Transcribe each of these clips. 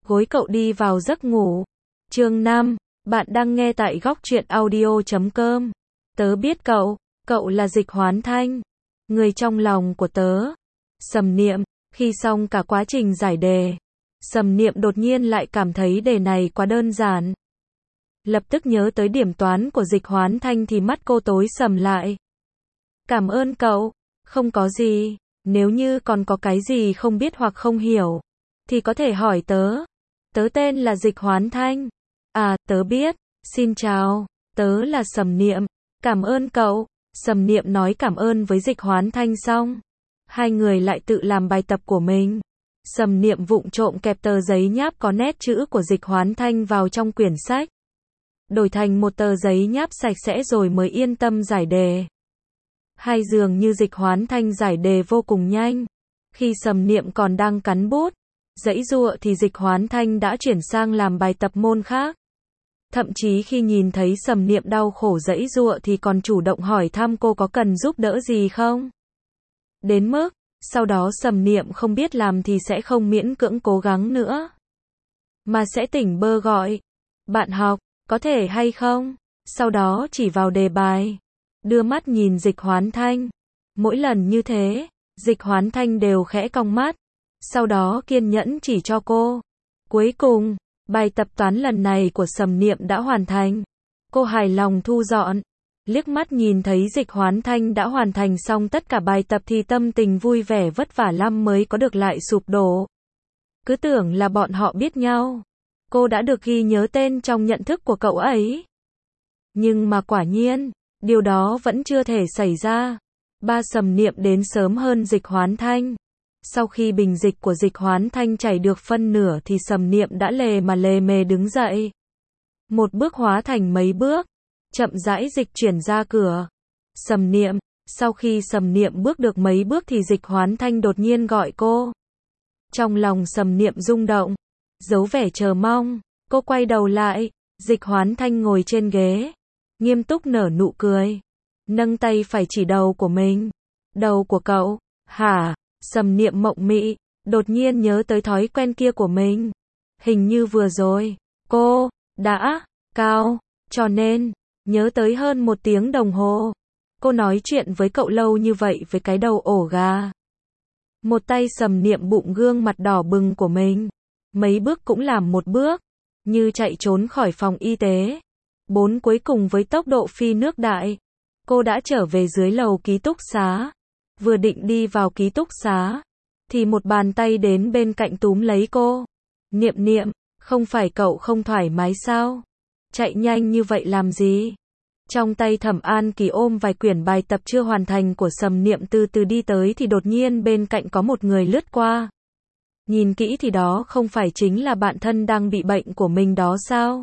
gối cậu đi vào giấc ngủ. Chương 5, bạn đang nghe tại góc truyện audio.com. Tớ biết cậu là Dịch Hoán Thanh, người trong lòng của tớ. Sầm Niệm, khi xong cả quá trình giải đề, Sầm Niệm đột nhiên lại cảm thấy đề này quá đơn giản. Lập tức nhớ tới điểm toán của Dịch Hoán Thanh thì mắt cô tối sầm lại. Cảm ơn cậu, không có gì, nếu như còn có cái gì không biết hoặc không hiểu, thì có thể hỏi tớ. Tớ tên là Dịch Hoán Thanh. À, tớ biết, xin chào, tớ là Sầm Niệm. Cảm ơn cậu. Sầm Niệm nói cảm ơn với Dịch Hoán Thanh xong, hai người lại tự làm bài tập của mình. Sầm Niệm vụng trộm kẹp tờ giấy nháp có nét chữ của Dịch Hoán Thanh vào trong quyển sách, đổi thành một tờ giấy nháp sạch sẽ rồi mới yên tâm giải đề. Hay dường như Dịch Hoán Thanh giải đề vô cùng nhanh. Khi Sầm Niệm còn đang cắn bút, giãy giụa thì Dịch Hoán Thanh đã chuyển sang làm bài tập môn khác. Thậm chí khi nhìn thấy Sầm Niệm đau khổ giãy giụa thì còn chủ động hỏi thăm cô có cần giúp đỡ gì không. Đến mức, sau đó Sầm Niệm không biết làm thì sẽ không miễn cưỡng cố gắng nữa, mà sẽ tỉnh bơ gọi, bạn học, có thể hay không? Sau đó chỉ vào đề bài, đưa mắt nhìn Dịch Hoán Thanh. Mỗi lần như thế, Dịch Hoán Thanh đều khẽ cong mắt, sau đó kiên nhẫn chỉ cho cô. Cuối cùng, bài tập toán lần này của Sầm Niệm đã hoàn thành. Cô hài lòng thu dọn, liếc mắt nhìn thấy Dịch Hoán Thanh đã hoàn thành xong tất cả bài tập thì tâm tình vui vẻ vất vả lắm mới có được lại sụp đổ. Cứ tưởng là bọn họ biết nhau, cô đã được ghi nhớ tên trong nhận thức của cậu ấy. Nhưng mà quả nhiên, điều đó vẫn chưa thể xảy ra. Ba Sầm Niệm đến sớm hơn Dịch Hoán Thanh. Sau khi bình dịch của Dịch Hoán Thanh chảy được phân nửa thì Sầm Niệm đã lề mà lề mề đứng dậy. Một bước hóa thành mấy bước, chậm rãi dịch chuyển ra cửa. Sầm Niệm, sau khi Sầm Niệm bước được mấy bước thì Dịch Hoán Thanh đột nhiên gọi cô. Trong lòng Sầm Niệm rung động, giấu vẻ chờ mong, cô quay đầu lại, Dịch Hoán Thanh ngồi trên ghế, nghiêm túc nở nụ cười, nâng tay phải chỉ đầu của mình. Đầu của cậu, hả? Sầm Niệm mộng mị, đột nhiên nhớ tới thói quen kia của mình. Hình như vừa rồi, cô đã cao, cho nên nhớ tới hơn 1 tiếng đồng hồ. Cô nói chuyện với cậu lâu như vậy với cái đầu ổ gà. Một tay Sầm Niệm bụng gương mặt đỏ bừng của mình. Mấy bước cũng làm một bước, như chạy trốn khỏi phòng y tế. 4 cuối cùng với tốc độ phi nước đại. Cô đã trở về dưới lầu ký túc xá. Vừa định đi vào ký túc xá, thì một bàn tay đến bên cạnh túm lấy cô. Niệm Niệm, không phải cậu không thoải mái sao? Chạy nhanh như vậy làm gì? Trong tay Thẩm An Kỳ ôm vài quyển bài tập chưa hoàn thành của Sầm Niệm từ từ đi tới thì đột nhiên bên cạnh có một người lướt qua. Nhìn kỹ thì đó không phải chính là bạn thân đang bị bệnh của mình đó sao?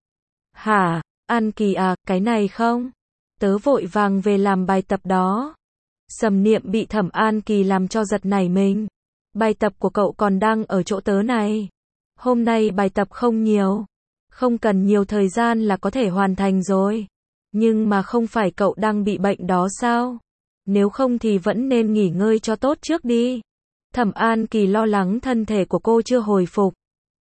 Hả, An Kỳ à, cái này không? Tớ vội vàng về làm bài tập đó. Sầm Niệm bị Thẩm An Kỳ làm cho giật nảy mình. Bài tập của cậu còn đang ở chỗ tớ này. Hôm nay bài tập không nhiều, không cần nhiều thời gian là có thể hoàn thành rồi. Nhưng mà không phải cậu đang bị bệnh đó sao? Nếu không thì vẫn nên nghỉ ngơi cho tốt trước đi. Thẩm An Kỳ lo lắng thân thể của cô chưa hồi phục.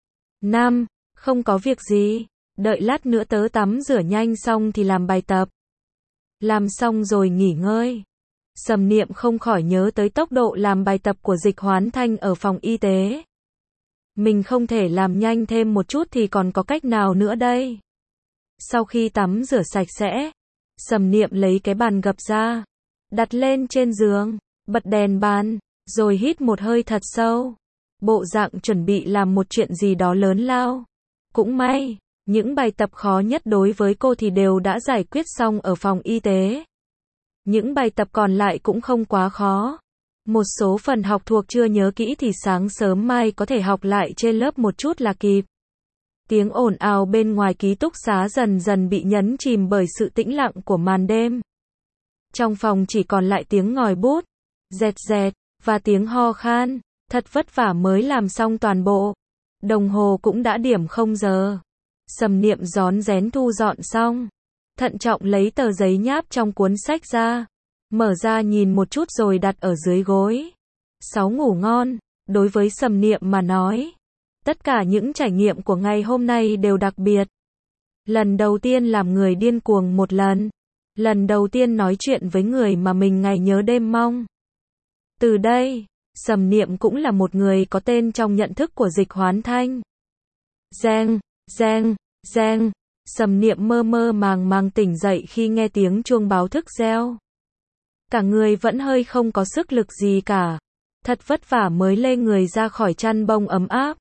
Không có việc gì, đợi lát nữa tớ tắm rửa nhanh xong thì làm bài tập. Làm xong rồi nghỉ ngơi. Sầm Niệm không khỏi nhớ tới tốc độ làm bài tập của Dịch Hoán Thanh ở phòng y tế. Mình không thể làm nhanh thêm một chút thì còn có cách nào nữa đây? Sau khi tắm rửa sạch sẽ, Sầm Niệm lấy cái bàn gập ra, đặt lên trên giường, bật đèn bàn, rồi hít một hơi thật sâu. Bộ dạng chuẩn bị làm một chuyện gì đó lớn lao. Cũng may, những bài tập khó nhất đối với cô thì đều đã giải quyết xong ở phòng y tế. Những bài tập còn lại cũng không quá khó. Một số phần học thuộc chưa nhớ kỹ thì sáng sớm mai có thể học lại trên lớp một chút là kịp. Tiếng ồn ào bên ngoài ký túc xá dần dần bị nhấn chìm bởi sự tĩnh lặng của màn đêm. Trong phòng chỉ còn lại tiếng ngòi bút, dẹt dẹt, và tiếng ho khan. Thật vất vả mới làm xong toàn bộ. Đồng hồ cũng đã điểm 0 giờ. Sầm Niệm rón rén thu dọn xong, thận trọng lấy tờ giấy nháp trong cuốn sách ra, mở ra nhìn một chút rồi đặt ở dưới gối. 6 ngủ ngon, đối với Sầm Niệm mà nói, Tất cả những trải nghiệm của ngày hôm nay đều đặc biệt. Lần đầu tiên làm người điên cuồng một lần. Lần đầu tiên nói chuyện với người mà mình ngày nhớ đêm mong. Từ đây, Sầm Niệm cũng là một người có tên trong nhận thức của Dịch Hoán Thanh. Reng, reng, reng. Sầm Niệm mơ mơ màng màng tỉnh dậy khi nghe tiếng chuông báo thức reo. Cả người vẫn hơi không có sức lực gì cả. Thật vất vả mới lê người ra khỏi chăn bông ấm áp.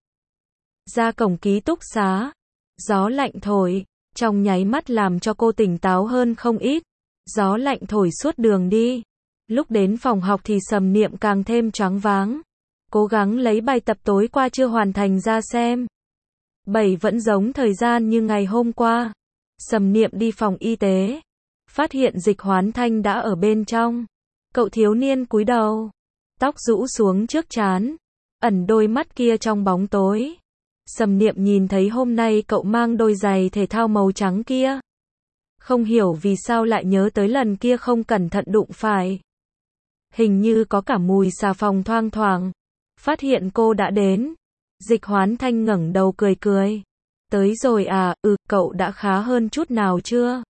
Ra cổng ký túc xá. Gió lạnh thổi, trong nháy mắt làm cho cô tỉnh táo hơn không ít. Gió lạnh thổi suốt đường đi. Lúc đến phòng học thì Sầm Niệm càng thêm choáng váng. Cố gắng lấy bài tập tối qua chưa hoàn thành ra xem. Vẫn giống thời gian như ngày hôm qua. Sầm Niệm đi phòng y tế. Phát hiện Dịch Hoán Thanh đã ở bên trong. Cậu thiếu niên cúi đầu. Tóc rũ xuống trước trán. Ẩn đôi mắt kia trong bóng tối. Sầm Niệm nhìn thấy hôm nay cậu mang đôi giày thể thao màu trắng kia. Không hiểu vì sao lại nhớ tới lần kia không cẩn thận đụng phải. Hình như có cả mùi xà phòng thoang thoảng. Phát hiện cô đã đến. Dịch Hoán Thanh ngẩng đầu cười cười. Tới rồi à, cậu đã khá hơn chút nào chưa?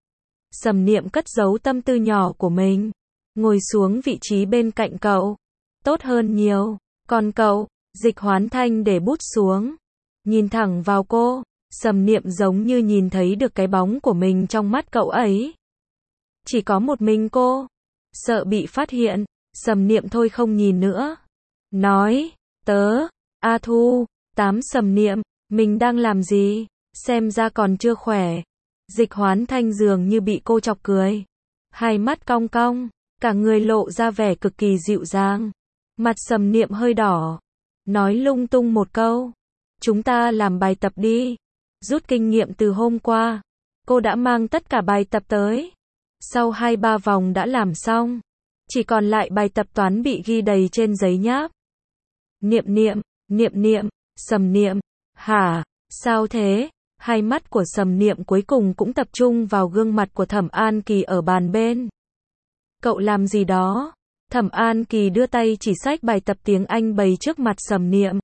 Sầm Niệm cất giấu tâm tư nhỏ của mình. Ngồi xuống vị trí bên cạnh cậu. Tốt hơn nhiều. Còn cậu? Dịch Hoán Thanh để bút xuống. Nhìn thẳng vào cô. Sầm Niệm giống như nhìn thấy được cái bóng của mình trong mắt cậu ấy. Chỉ có một mình cô. Sợ bị phát hiện. Sầm Niệm thôi không nhìn nữa. Nói. Tớ. A Thu. Sầm Niệm. Mình đang làm gì? Xem ra còn chưa khỏe. Dịch Hoán Thanh dường như bị cô chọc cười. Hai mắt cong cong. Cả người lộ ra vẻ cực kỳ dịu dàng. Mặt Sầm Niệm hơi đỏ. Nói lung tung một câu. Chúng ta làm bài tập đi. Rút kinh nghiệm từ hôm qua. Cô đã mang tất cả bài tập tới. Sau 2-3 vòng đã làm xong. Chỉ còn lại bài tập toán bị ghi đầy trên giấy nháp. Niệm, Sầm Niệm. Hả? Sao thế? Hai mắt của Sầm Niệm cuối cùng cũng tập trung vào gương mặt của Thẩm An Kỳ ở bàn bên. Cậu làm gì đó? Thẩm An Kỳ đưa tay chỉ xách bài tập tiếng Anh bày trước mặt Sầm Niệm.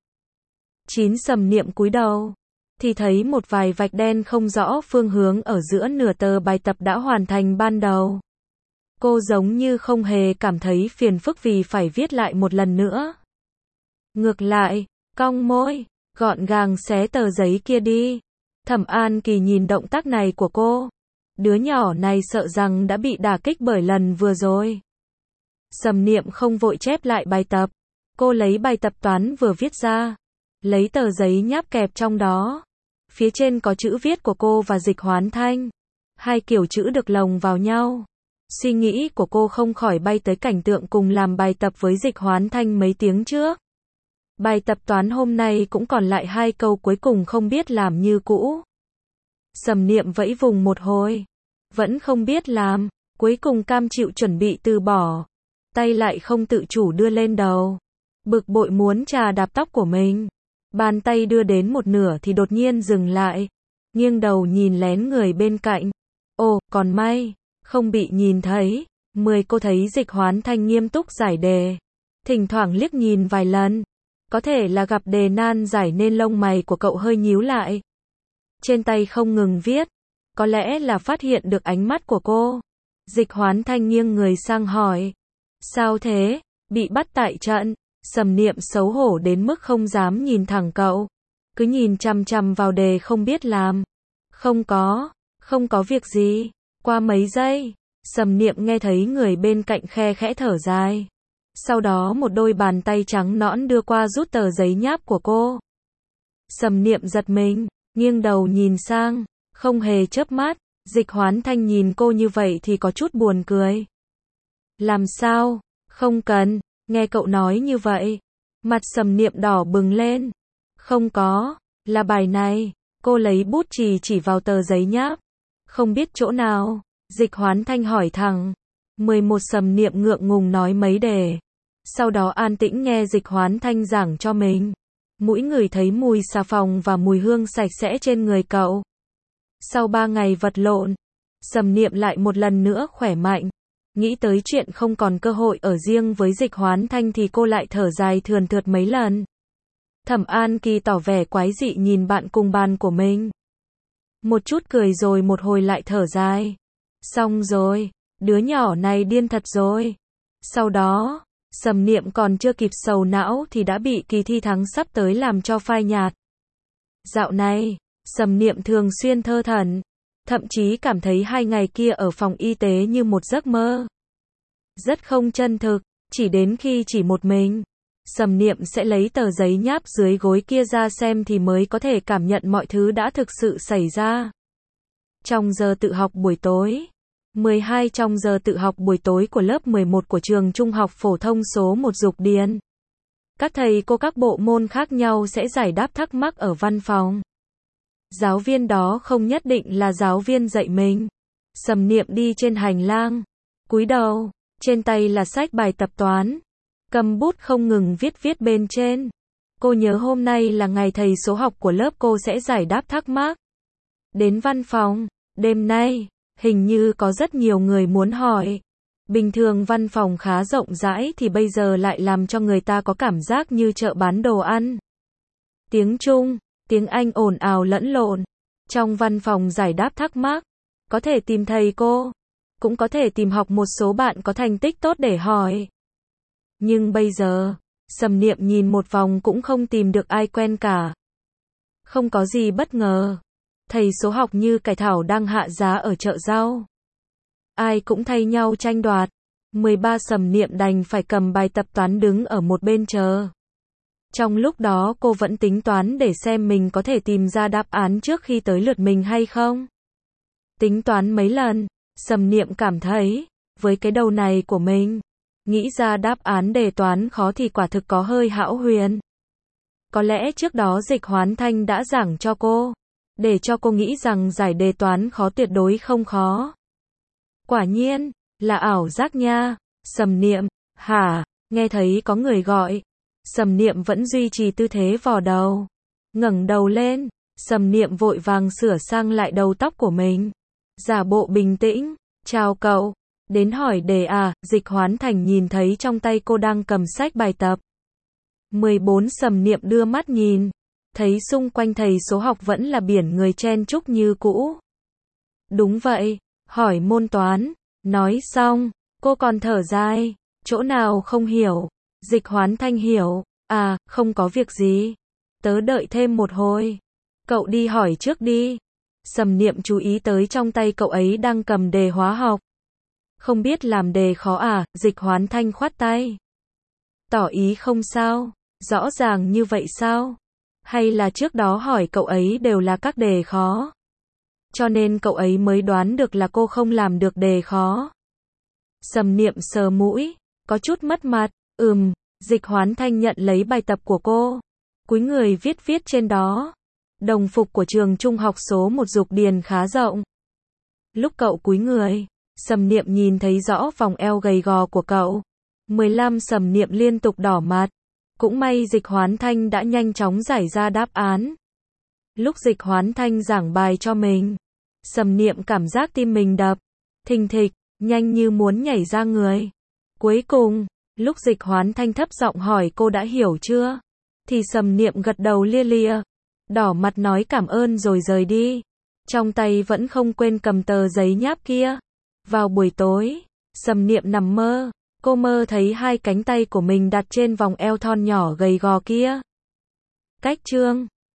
Sầm Niệm cúi đầu. Thì thấy một vài vạch đen không rõ phương hướng ở giữa nửa tờ bài tập đã hoàn thành ban đầu. Cô giống như không hề cảm thấy phiền phức vì phải viết lại một lần nữa. Ngược lại, cong môi, gọn gàng xé tờ giấy kia đi. Thẩm An Kỳ nhìn động tác này của cô. Đứa nhỏ này sợ rằng đã bị đả kích bởi lần vừa rồi. Sầm Niệm không vội chép lại bài tập. Cô lấy bài tập toán vừa viết ra. Lấy tờ giấy nháp kẹp trong đó. Phía trên có chữ viết của cô và Dịch Hoán Thanh. Hai kiểu chữ được lồng vào nhau. Suy nghĩ của cô không khỏi bay tới cảnh tượng cùng làm bài tập với Dịch Hoán Thanh mấy tiếng trước. Bài tập toán hôm nay cũng còn lại 2 câu cuối cùng không biết làm như cũ. Sầm Niệm vẫy vùng một hồi. Vẫn không biết làm. Cuối cùng cam chịu chuẩn bị từ bỏ. Tay lại không tự chủ đưa lên đầu. Bực bội muốn chà đạp tóc của mình. Bàn tay đưa đến một nửa thì đột nhiên dừng lại. Nghiêng đầu nhìn lén người bên cạnh. Ồ, còn may. Không bị nhìn thấy. Cô thấy Dịch Hoán Thanh nghiêm túc giải đề. Thỉnh thoảng liếc nhìn vài lần. Có thể là gặp đề nan giải nên lông mày của cậu hơi nhíu lại. Trên tay không ngừng viết. Có lẽ là phát hiện được ánh mắt của cô. Dịch Hoán Thanh nghiêng người sang hỏi. Sao thế? Bị bắt tại trận. Sầm Niệm xấu hổ đến mức không dám nhìn thẳng cậu. Cứ nhìn chằm chằm vào đề không biết làm. Không có việc gì. Qua mấy giây, Sầm Niệm nghe thấy người bên cạnh khe khẽ thở dài. Sau đó một đôi bàn tay trắng nõn đưa qua rút tờ giấy nháp của cô. Sầm Niệm giật mình, nghiêng đầu nhìn sang, không hề chớp mắt. Dịch Hoán Thanh nhìn cô như vậy thì có chút buồn cười. Làm sao? Không cần. Nghe cậu nói như vậy. Mặt Sầm Niệm đỏ bừng lên. Không có. Là bài này. Cô lấy bút chỉ vào tờ giấy nháp. Không biết chỗ nào. Dịch Hoán Thanh hỏi thẳng. 11 Sầm Niệm ngượng ngùng nói mấy đề. Sau đó an tĩnh nghe Dịch Hoán Thanh giảng cho mình. Mũi ngửi thấy mùi xà phòng và mùi hương sạch sẽ trên người cậu. Sau 3 ngày vật lộn, Sầm Niệm lại một lần nữa khỏe mạnh. Nghĩ tới chuyện không còn cơ hội ở riêng với Dịch Hoán Thanh thì cô lại thở dài thườn thượt mấy lần. Thẩm An Kỳ tỏ vẻ quái dị nhìn bạn cùng bàn của mình. Một chút cười rồi một hồi lại thở dài. Xong rồi, đứa nhỏ này điên thật rồi. Sau đó, Sầm Niệm còn chưa kịp sầu não thì đã bị kỳ thi tháng sắp tới làm cho phai nhạt. Dạo này, Sầm Niệm thường xuyên thơ thẩn, thậm chí cảm thấy 2 ngày kia ở phòng y tế như một giấc mơ. Rất không chân thực, chỉ đến khi chỉ một mình, Sầm Niệm sẽ lấy tờ giấy nháp dưới gối kia ra xem thì mới có thể cảm nhận mọi thứ đã thực sự xảy ra. Trong giờ tự học buổi tối 12 trong giờ tự học buổi tối của lớp 11 của trường trung học phổ thông số 1 Dục Điền. Các thầy cô các bộ môn khác nhau sẽ giải đáp thắc mắc ở văn phòng. Giáo viên đó không nhất định là giáo viên dạy mình. Sầm Niệm đi trên hành lang, cúi đầu, trên tay là sách bài tập toán, cầm bút không ngừng viết bên trên. Cô nhớ hôm nay là ngày thầy số học của lớp cô sẽ giải đáp thắc mắc. Đến văn phòng, đêm nay, hình như có rất nhiều người muốn hỏi. Bình thường văn phòng khá rộng rãi thì bây giờ lại làm cho người ta có cảm giác như chợ bán đồ ăn. Tiếng Trung, tiếng Anh ồn ào lẫn lộn. Trong văn phòng giải đáp thắc mắc, có thể tìm thầy cô, cũng có thể tìm học một số bạn có thành tích tốt để hỏi. Nhưng bây giờ, Sầm Niệm nhìn một vòng cũng không tìm được ai quen cả. Không có gì bất ngờ. Thầy số học như cải thảo đang hạ giá ở chợ rau. Ai cũng thay nhau tranh đoạt. 13 Sầm Niệm đành phải cầm bài tập toán đứng ở một bên chờ. Trong lúc đó cô vẫn tính toán để xem mình có thể tìm ra đáp án trước khi tới lượt mình hay không. Tính toán mấy lần, Sầm Niệm cảm thấy, với cái đầu này của mình, nghĩ ra đáp án đề toán khó thì quả thực có hơi hão huyền. Có lẽ trước đó Dịch Hoán Thanh đã giảng cho cô, để cho cô nghĩ rằng giải đề toán khó tuyệt đối không khó. Quả nhiên, là ảo giác nha. Sầm Niệm, hả, nghe thấy có người gọi. Sầm Niệm vẫn duy trì tư thế vò đầu. Ngẩng đầu lên, Sầm Niệm vội vàng sửa sang lại đầu tóc của mình. Giả bộ bình tĩnh, chào cậu, đến hỏi đề à, Dịch Hoán Thành nhìn thấy trong tay cô đang cầm sách bài tập. 14 Sầm Niệm đưa mắt nhìn, thấy xung quanh thầy số học vẫn là biển người chen chúc như cũ. Đúng vậy, hỏi môn toán, nói xong, cô còn thở dài, chỗ nào không hiểu. Dịch Hoán Thanh hiểu, à, không có việc gì, tớ đợi thêm một hồi, cậu đi hỏi trước đi. Sầm Niệm chú ý tới trong tay cậu ấy đang cầm đề hóa học. Không biết làm đề khó à, Dịch Hoán Thanh khoát tay. Tỏ ý không sao, rõ ràng như vậy sao? Hay là trước đó hỏi cậu ấy đều là các đề khó? Cho nên cậu ấy mới đoán được là cô không làm được đề khó. Sầm Niệm sờ mũi, có chút mất mặt, Dịch Hoán Thanh nhận lấy bài tập của cô, cúi người viết trên đó. Đồng phục của trường trung học số 1 Dục Điền khá rộng. Lúc cậu cúi người, Sầm Niệm nhìn thấy rõ vòng eo gầy gò của cậu. 15 Sầm Niệm liên tục đỏ mặt. Cũng may Dịch Hoán Thanh đã nhanh chóng giải ra đáp án. Lúc Dịch Hoán Thanh giảng bài cho mình, Sầm Niệm cảm giác tim mình đập thình thịch, nhanh như muốn nhảy ra người. Cuối cùng, lúc Dịch Hoán Thanh thấp giọng hỏi cô đã hiểu chưa, thì Sầm Niệm gật đầu lia lịa, đỏ mặt nói cảm ơn rồi rời đi. Trong tay vẫn không quên cầm tờ giấy nháp kia. Vào buổi tối, Sầm Niệm nằm mơ, cô mơ thấy 2 cánh tay của mình đặt trên vòng eo thon nhỏ gầy gò kia. Cách chương